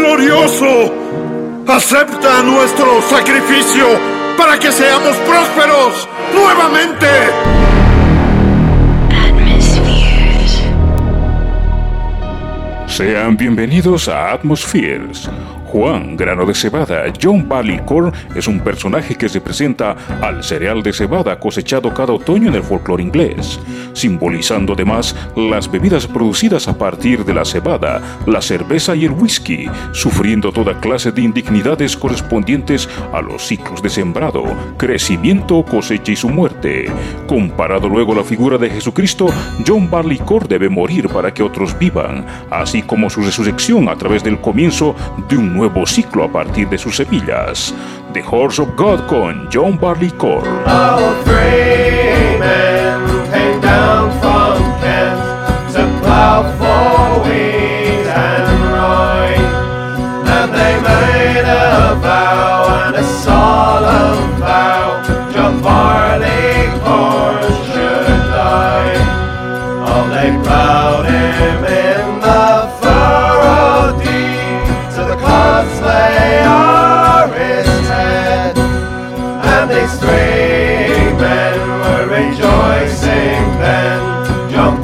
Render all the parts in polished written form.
glorioso. Acepta nuestro sacrificio para que seamos prósperos nuevamente. Sean bienvenidos a Atmospheres. Juan Grano de Cebada, John Barleycorn, es un personaje que representa al cereal de cebada cosechado cada otoño en el folclore inglés, simbolizando además las bebidas producidas a partir de la cebada, la cerveza y el whisky, sufriendo toda clase de indignidades correspondientes a los ciclos de sembrado, crecimiento, cosecha y su muerte. Comparado luego a la figura de Jesucristo, John Barleycorn debe morir para que otros vivan, así como su resurrección a través del comienzo de un nuevo ciclo a partir de sus semillas. The Horse of God con John Barleycorn. Oh, three men came down from Kent to plough for wheat and rye, and they made a vow and a solemn vow, John Barleycorn should die. Oh, they plowed him in the furrow deep, to the clods lay o'er his head, and these three men were rejoicing then. John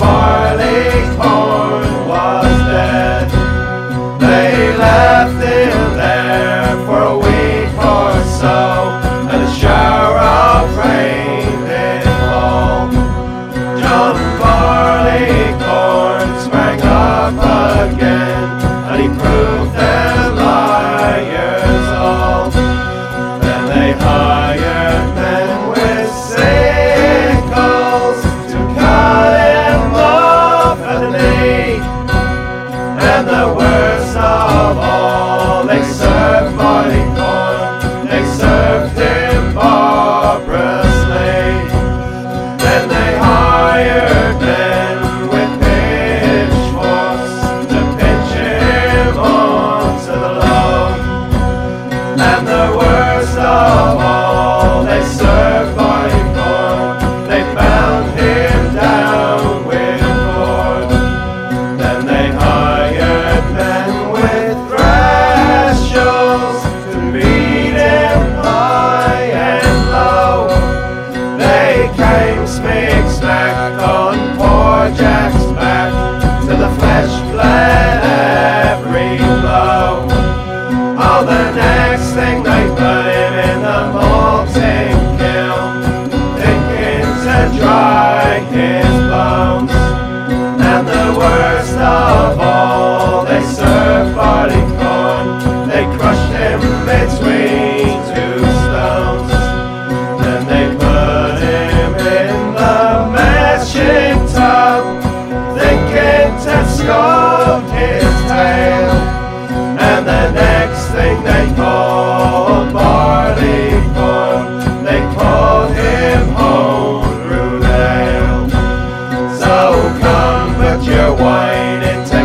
Barleycorn was dead. They left him there for a week or so, and a shower of rain did fall. John Barleycorn sprang up again, and he proved them liars all. Then they hired men with sickles to cut him off at the knee, and the worst of all, they served Barleycorn, they served him barbarously. Then they hired men with pitchforks to pinch him onto the load, and the worst of all, they served Barleycorn, they bound him down with cords. Then they hired men with thrashers to beat him high and low. They came smack smack on poor Jack's back, till the flesh bled every blow. Oh, the next thing they put him in the molten kiln, thinking to dry his bones. And the worst of all, they served Barleycorn, they crushed him between two stones. Then they put him in the mashing tub, thinking to scald his tail. And the next thing they called Barleycorn, they called him Homebrew Ale. So come put your wine into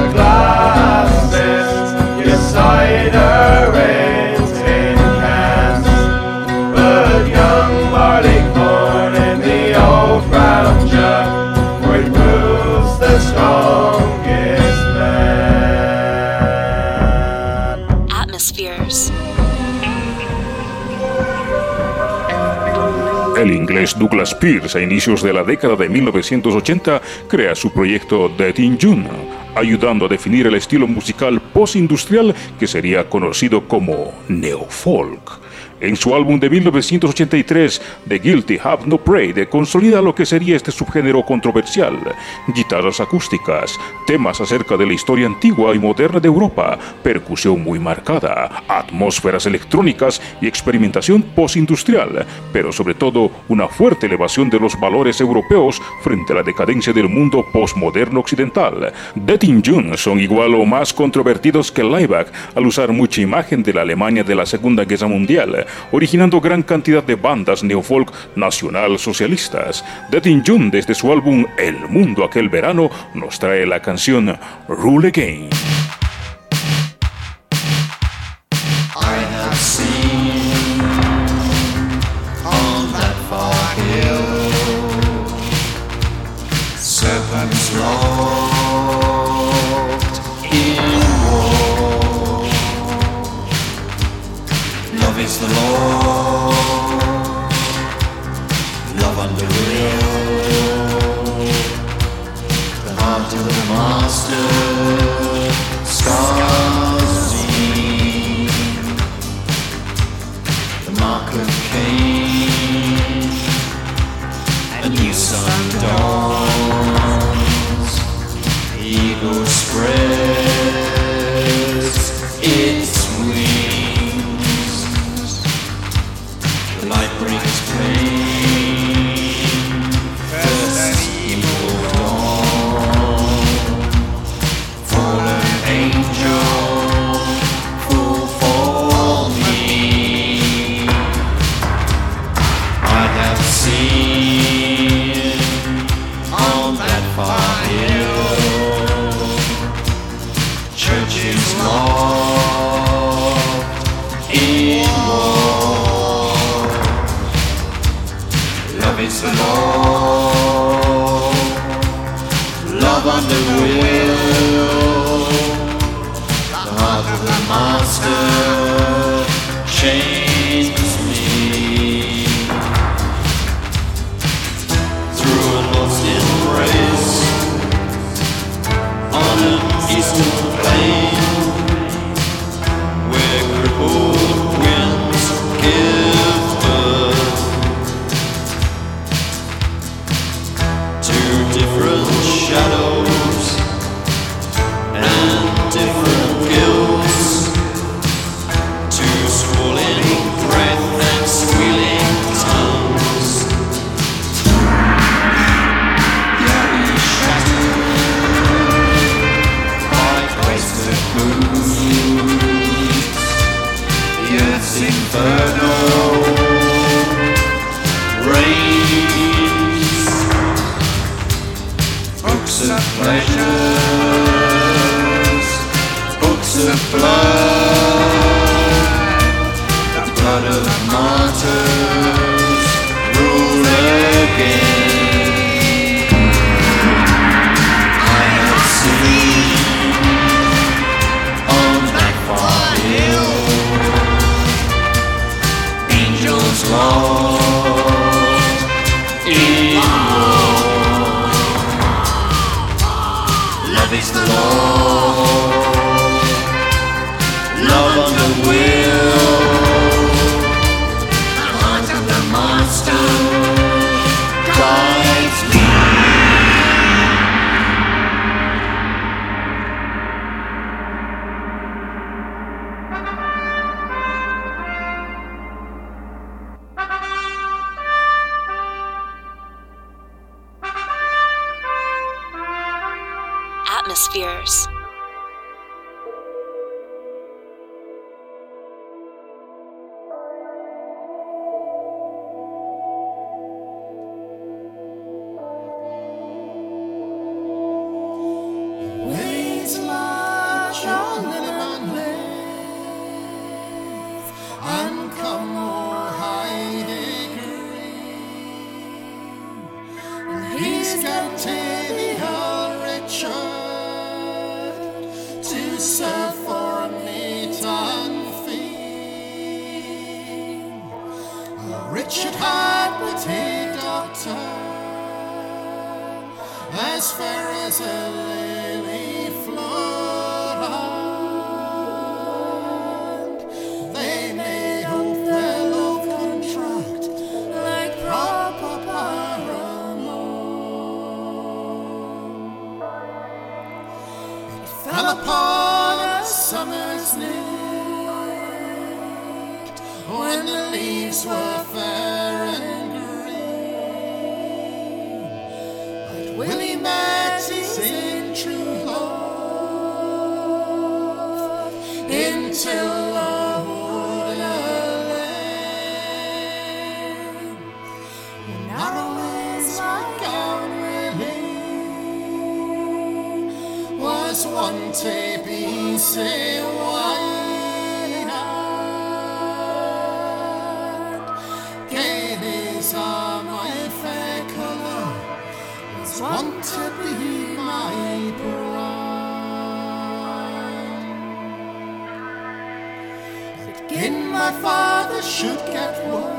glasses, your cider in tin cans. Put young Barleycorn in the old brown jug, for it proves the strongest man. Atmospheres. El inglés Douglas Pearce, a inicios de la década de 1980, crea su proyecto Dead in June, ayudando a definir el estilo musical post-industrial que sería conocido como neofolk. En su álbum de 1983, The Guilty Have No Pride, consolida lo que sería este subgénero controversial: guitarras acústicas, temas acerca de la historia antigua y moderna de Europa, percusión muy marcada, atmósferas electrónicas y experimentación postindustrial, pero sobre todo una fuerte elevación de los valores europeos frente a la decadencia del mundo postmoderno occidental. Dead in June son igual o más controvertidos que Laibach al usar mucha imagen de la Alemania de la Segunda Guerra Mundial, originando gran cantidad de bandas neofolk nacional socialistas. Dead in June, desde su álbum El Mundo Aquel Verano, nos trae la canción Rule Again. I have seen on that far hill serpents locked in war. locked in war. Love is the law. Love under will. The heart of the master chains me through a lost embrace on an eastern plain where crippled winds give birth to different shadows and different guilts, to swallowing breath and squealing tongues. Yeah, we shattered by wasted moods. The earth's inferno reigns. Books of pleasures, books of blood, the blood of martyrs rule again. I have seen on that far hill angels lost in war. Love is the law. Love under will. The heart of the master guides me. Atmospheres. Waves large on lemon lanes, and come more high degree. And he's got Tavial Richard to serve for meat and fee. Richard had the tea doctor, as fair as a lily flood. They made Othello contract like proper paramour. It fell upon a summer's night when the leaves were fair and green. But Willie met his in true love into a wooded lane. Narrow is my gown, Willie was one to be say wide. Gain is my fair colour, was one to be my bride. But gin my father should get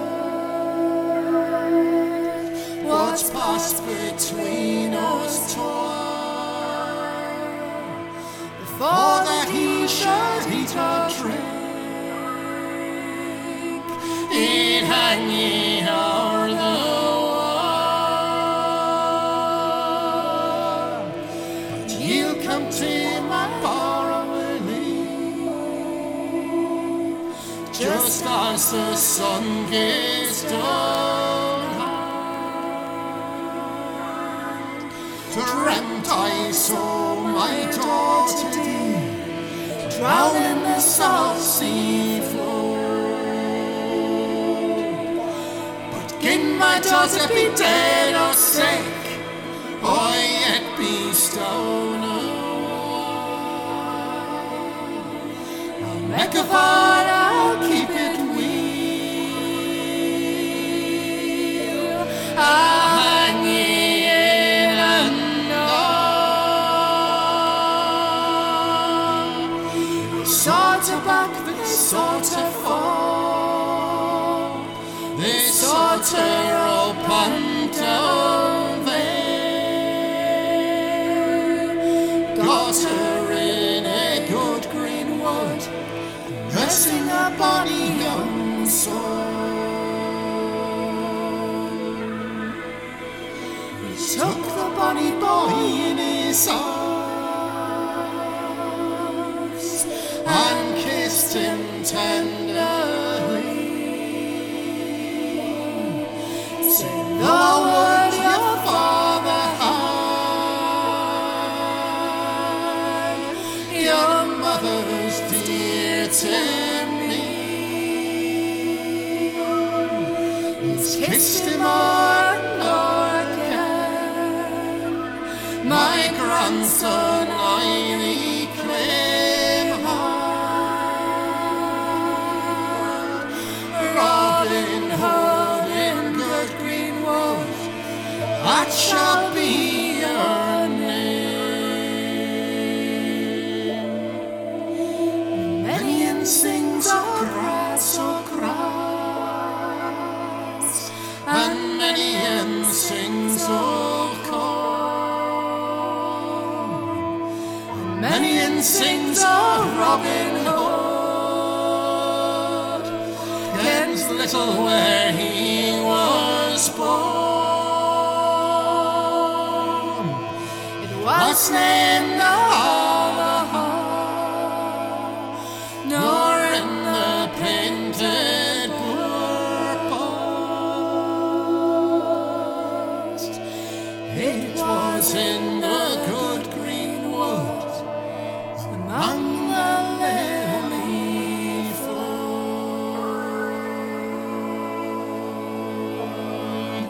word what's passed between us twain, before that he should eat or drink, he'd hang ye o'er the wall. But you'll come to my bar, Willie, just as the sun gets down. Dreamt I saw my daughter drown in the South Sea floor. But gin my daughter be dead or sick, or yet be stone away, wreck of heart, I'll keep it real. I'll hang in and on. Sort of back, they sort of fall. They sort of up and down there. Got her in a good green wood, nursing a bonny young soul. He took the bonny boy in his arms and kissed him tenderly. Say the word your father had, your mother's dear to me. He's kissed him o'er and o'er again. My grandson, I reclaim hand. Robin Hood in good green wood, that shall be your name. Many and sings of grass, and many and sings of corn, and many and sings of Robin Hood, kens little where he was born. It wasn't in the hall of hall, nor in the painted board post. It was in the good green wood, among the lily flood.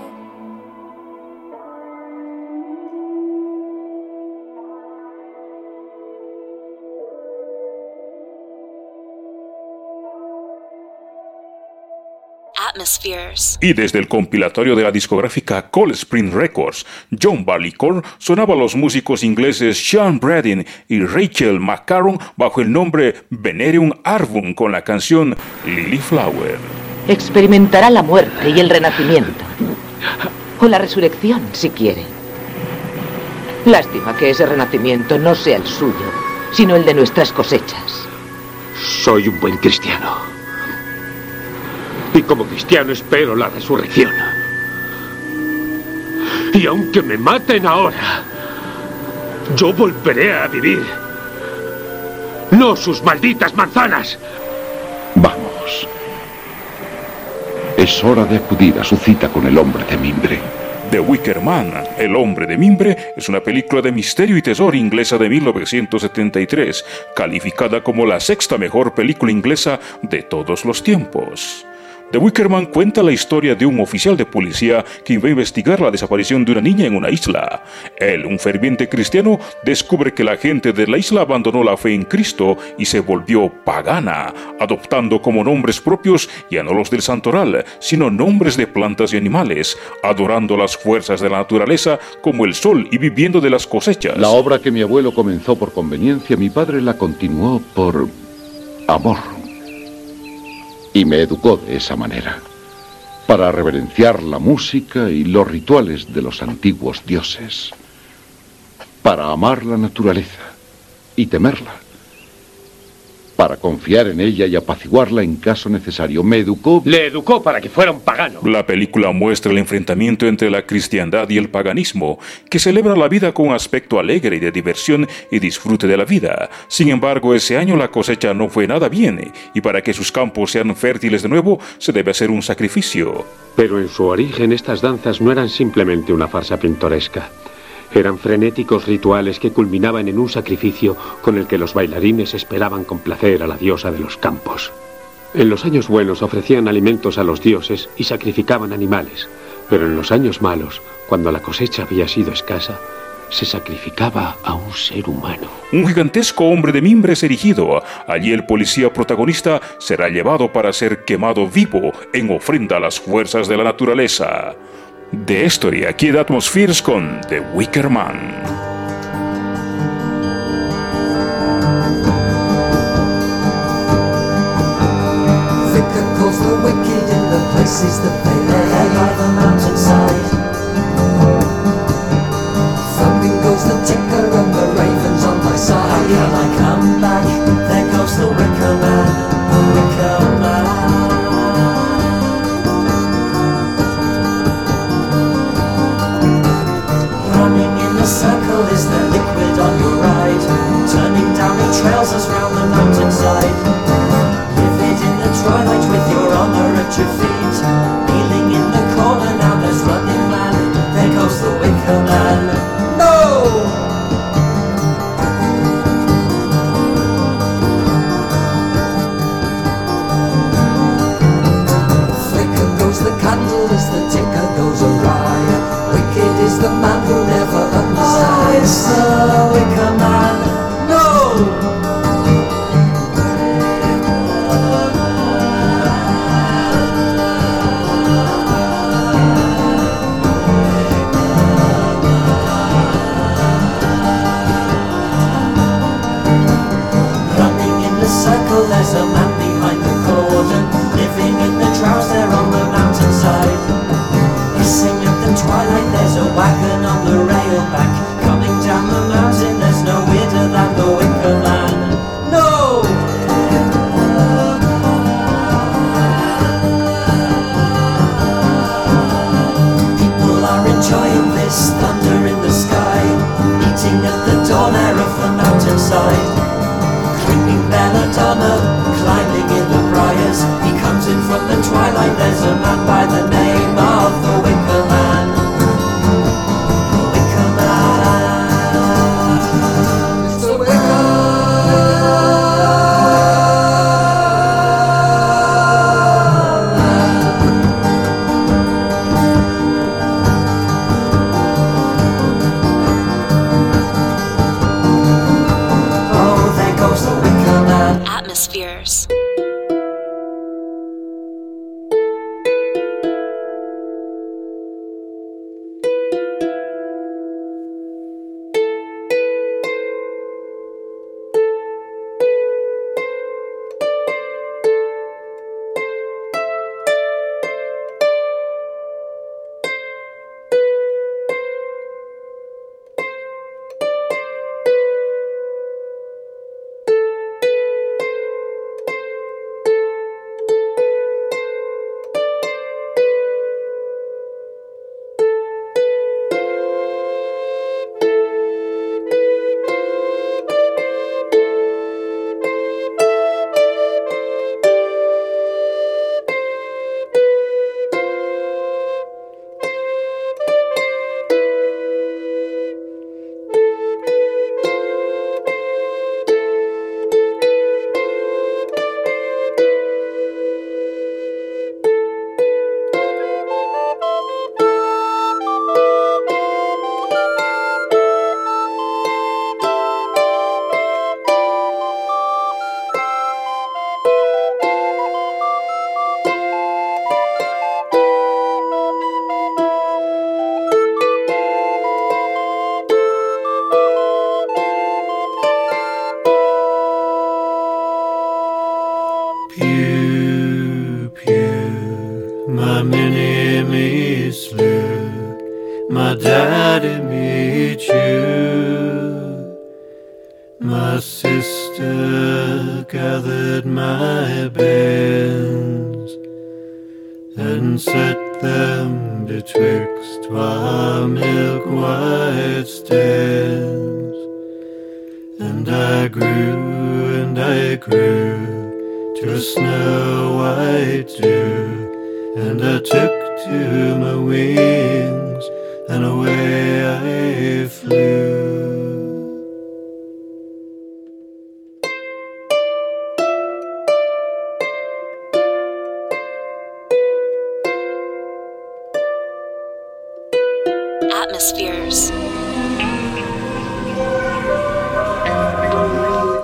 Atmospheres. Y desde el compilatorio de la discográfica Cold Spring Records, John Barleycorn sonaba a los músicos ingleses Sean Bradin y Rachel McCarron bajo el nombre Venerium Arbum con la canción Lily Flower. Experimentará la muerte y el renacimiento. O la resurrección, si quiere. Lástima que ese renacimiento no sea el suyo, sino el de nuestras cosechas. Soy un buen cristiano. Y como cristiano espero la resurrección. Y aunque me maten ahora, yo volveré a vivir. No sus malditas manzanas. Vamos. Es hora de acudir a su cita con el hombre de mimbre. The Wicker Man, El hombre de mimbre, es una película de misterio y terror inglesa de 1973, calificada como la sexta mejor película inglesa de todos los tiempos. The Wicker Man cuenta la historia de un oficial de policía que va a investigar la desaparición de una niña en una isla. Él, un ferviente cristiano, descubre que la gente de la isla abandonó la fe en Cristo y se volvió pagana, adoptando como nombres propios ya no los del santoral, sino nombres de plantas y animales, adorando las fuerzas de la naturaleza como el sol y viviendo de las cosechas. La obra que mi abuelo comenzó por conveniencia, mi padre la continuó por amor. Y me educó de esa manera, para reverenciar la música y los rituales de los antiguos dioses, para amar la naturaleza y temerla, para confiar en ella y apaciguarla en caso necesario. Me educó... Le educó para que fuera un pagano. La película muestra el enfrentamiento entre la cristiandad y el paganismo, que celebra la vida con un aspecto alegre y de diversión y disfrute de la vida. Sin embargo, ese año la cosecha no fue nada bien, y para que sus campos sean fértiles de nuevo, se debe hacer un sacrificio. Pero en su origen estas danzas no eran simplemente una farsa pintoresca. Eran frenéticos rituales que culminaban en un sacrificio con el que los bailarines esperaban complacer a la diosa de los campos. En los años buenos ofrecían alimentos a los dioses y sacrificaban animales, pero en los años malos, cuando la cosecha había sido escasa, se sacrificaba a un ser humano. Un gigantesco hombre de mimbres erigido. Allí el policía protagonista será llevado para ser quemado vivo en ofrenda a las fuerzas de la naturaleza. The Story, aquí de Atmospheres con The Wicker Man. The wicked in the places that they lay by the mountainside. Thumping goes the ticker and the ravens on my side. How can I come back? There goes the wicker man, the wicker man. Running in a circle is the liquid on your ride. Turning down the trousers round the mountainside. Twilight with your honor at your feet. Kneeling in the corner, now there's running man. There goes the wicker man. No! Flicker goes the candle as the ticker goes awry. Wicked is the man who never understands. The wicker man. No! There's a man behind the cordon, living in the troughs there on the mountainside. Hissing at the twilight, there's a wagon on the rail back. Coming down the mountain, there's no weirder than the wicker man. No! People are enjoying this thunder in the sky, eating at the dawn air of the mountainside. Belladonna, climbing in the briars. He comes in from the twilight. There's a man by the name of the Wicker Man. The Wicker Man. It's the Wicker Oh, there goes the Wicker Man. Atmospheres. My mini me slew, my daddy me chew. My sister gathered my bairns and set them betwixt our milk white stems. And I grew to a snow white dew. And I took to my wings, and away I flew. Atmospheres.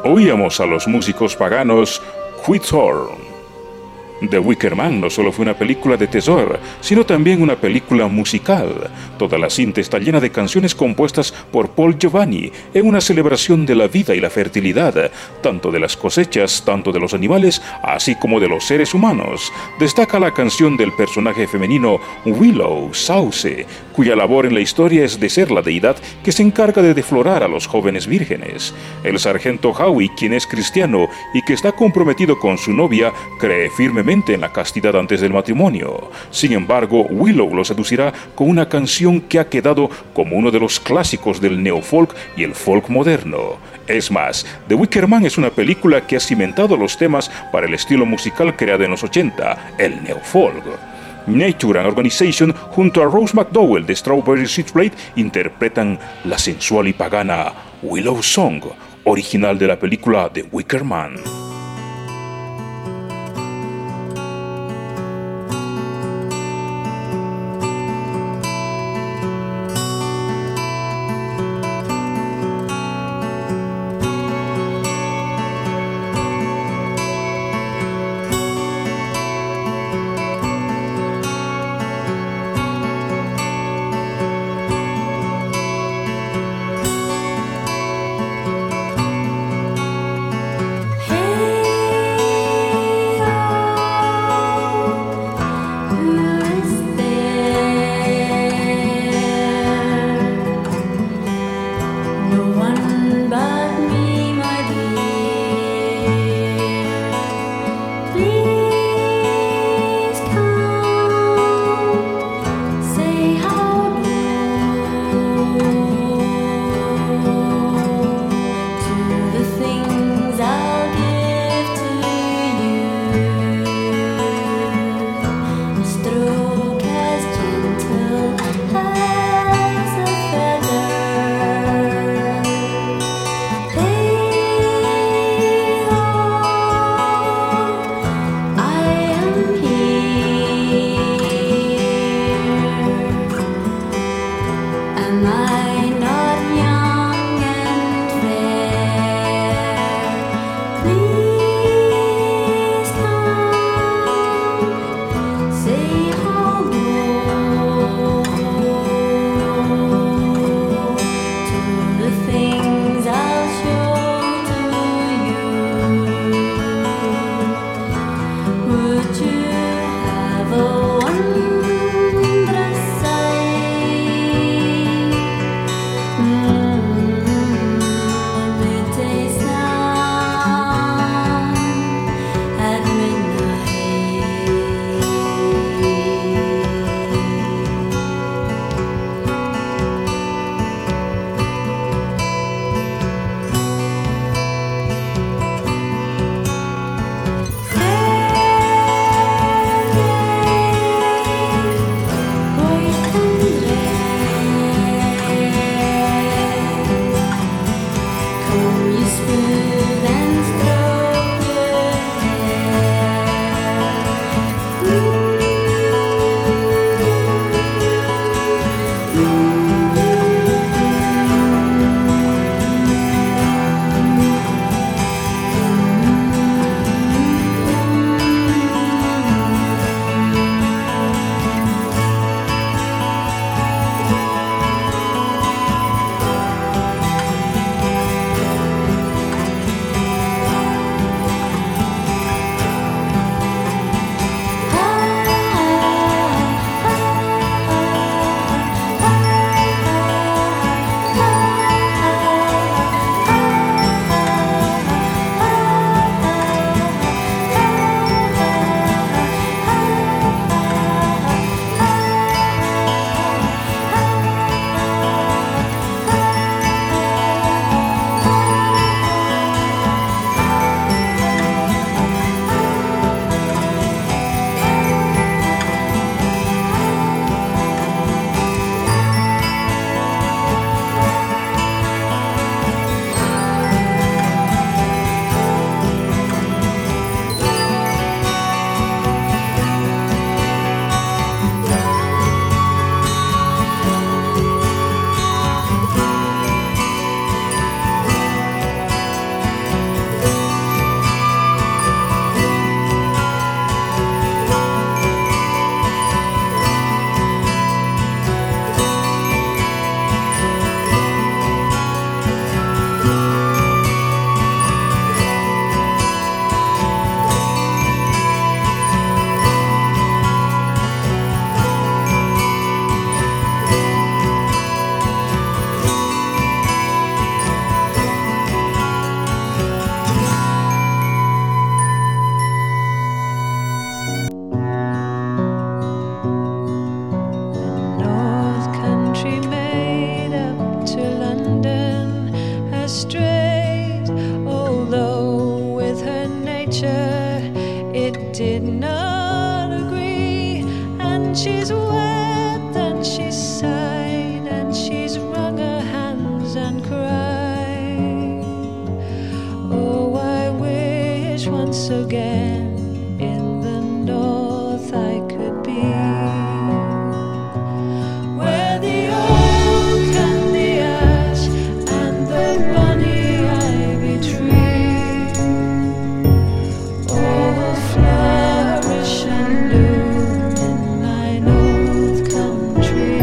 Oíamos a los músicos paganos Quithorn. The Wicker Man no solo fue una película de terror, sino también una película musical. Toda la cinta está llena de canciones compuestas por Paul Giovanni en una celebración de la vida y la fertilidad, tanto de las cosechas, tanto de los animales, así como de los seres humanos. Destaca la canción del personaje femenino Willow Sauce, cuya labor en la historia es de ser la deidad que se encarga de deflorar a los jóvenes vírgenes. El sargento Howie, quien es cristiano y que está comprometido con su novia, cree firmemente en la castidad antes del matrimonio. Sin embargo, Willow lo seducirá con una canción que ha quedado como uno de los clásicos del neofolk y el folk moderno. Es más, The Wicker Man es una película que ha cimentado los temas para el estilo musical creado en los 80, el neofolk. Nature and Organization junto a Rose McDowell de Strawberry Switchblade interpretan la sensual y pagana Willow Song, original de la película The Wicker Man. Hey nature, it did not agree. And she's wept and she's sighed and she's wrung her hands and cried. Oh, I wish once again in the north I could be, where the oak and the ash and the bonny ivy tree all will flourish and bloom in my north country.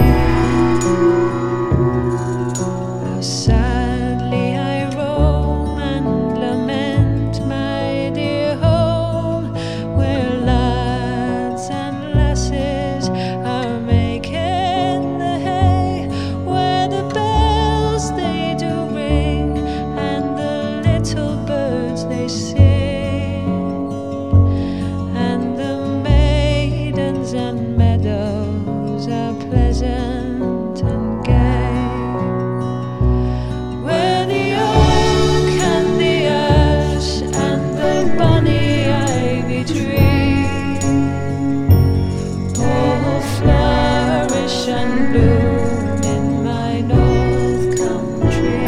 How sadly I roam and lament my dear home, where lads and lasses are making the hay, where the bells they do ring and the little birds they sing, and the maidens and meadows are pleasant and gay, where the oak and the ash and the bonny ivy tree all flourish and bloom in my north country.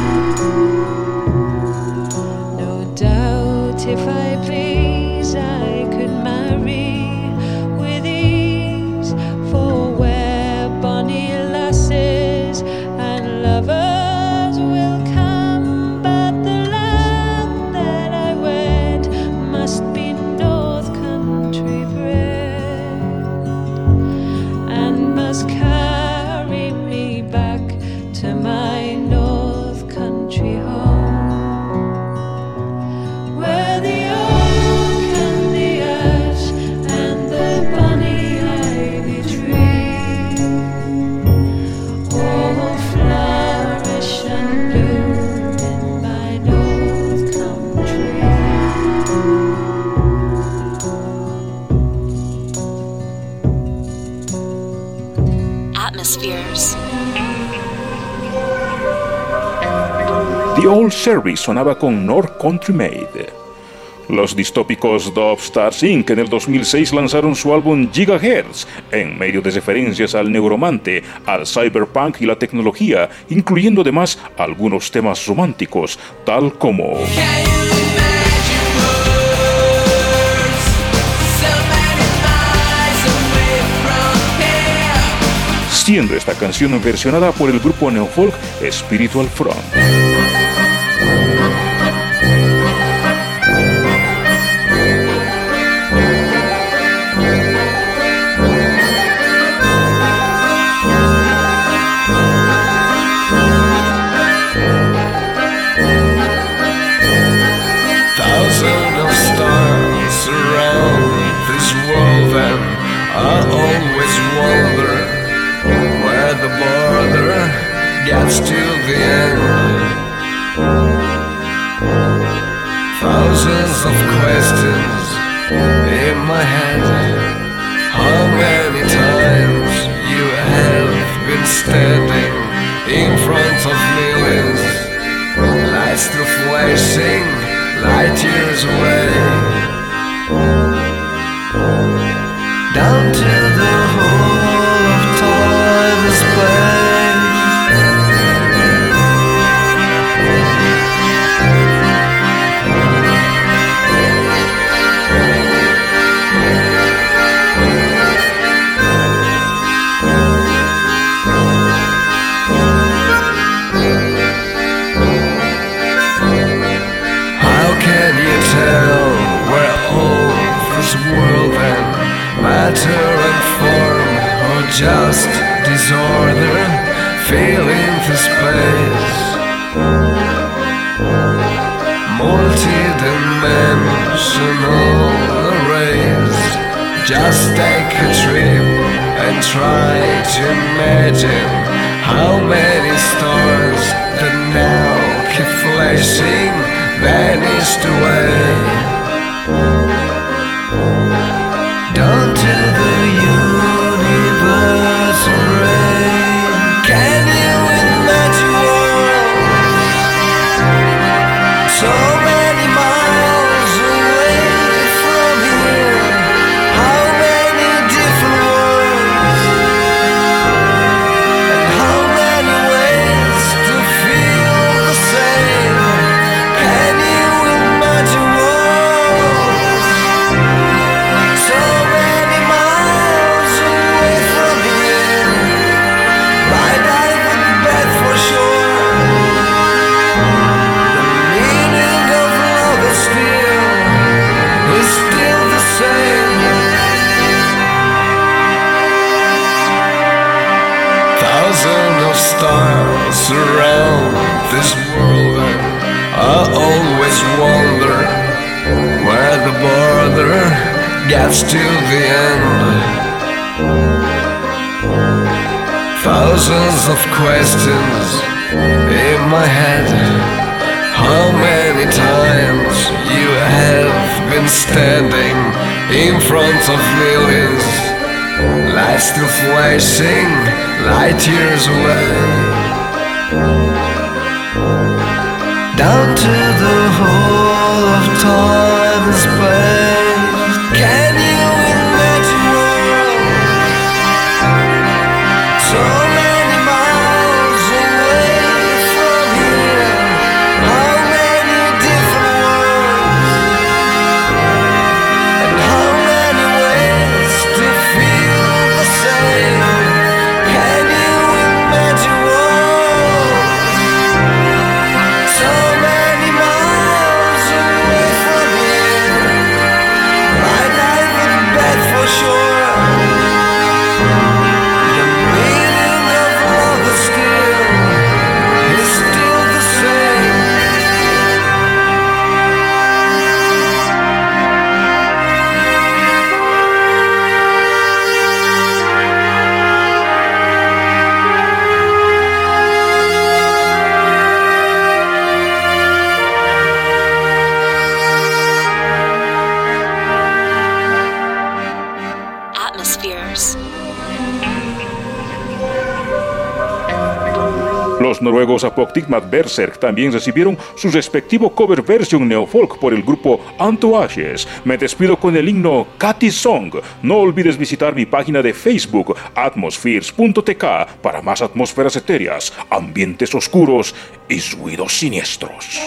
No doubt if I please I could marry with ease, for where bonny lasses and lovers will come, but the land that I wed must be north country bred, and must carry me back to my north country home, where the oak and the ash and the bonny ivy tree all flourish and bloom in my north country. Atmospheres. The Old Sherry sonaba con North Country Made. Los distópicos Dove Stars Inc. en el 2006 lanzaron su álbum Gigahertz, en medio de referencias al neuromante, al cyberpunk y la tecnología, incluyendo además algunos temas románticos, tal como siendo esta canción versionada por el grupo neofolk Spiritual Front. Thousands of stars surround this world, and I always wonder where the border gets to the end. Thousands of questions in my head. How many times you have been standing in front of millions, lights still flashing, light years away, down to the whole of time and space. How can you tell where all this world and matter and form, or just disorder filling the space? Multi-dimensional arrays. Just take a trip and try to imagine how many stars that now keep flashing vanished away. Down to the universe rain. Can you imagine worlds so many miles away? gets to the end. Thousands of questions in my head. How many times you have been standing in front of millions, lights still flashing, light years away, down to the whole of time and space. Can you imagine so many miles away from here? How many different worlds, and how many ways to feel the same? Can you imagine so many miles away from here? My life is bad for sure. The meaning of love is still the same. Atmospheres. Los noruegos Apoptygma Berserk también recibieron su respectivo cover version neofolk por el grupo Unto Ashes. Me despido con el himno Cathy Song. No olvides visitar mi página de Facebook atmospheres.tk para más atmósferas etéreas, ambientes oscuros y ruidos siniestros.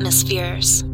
Atmospheres.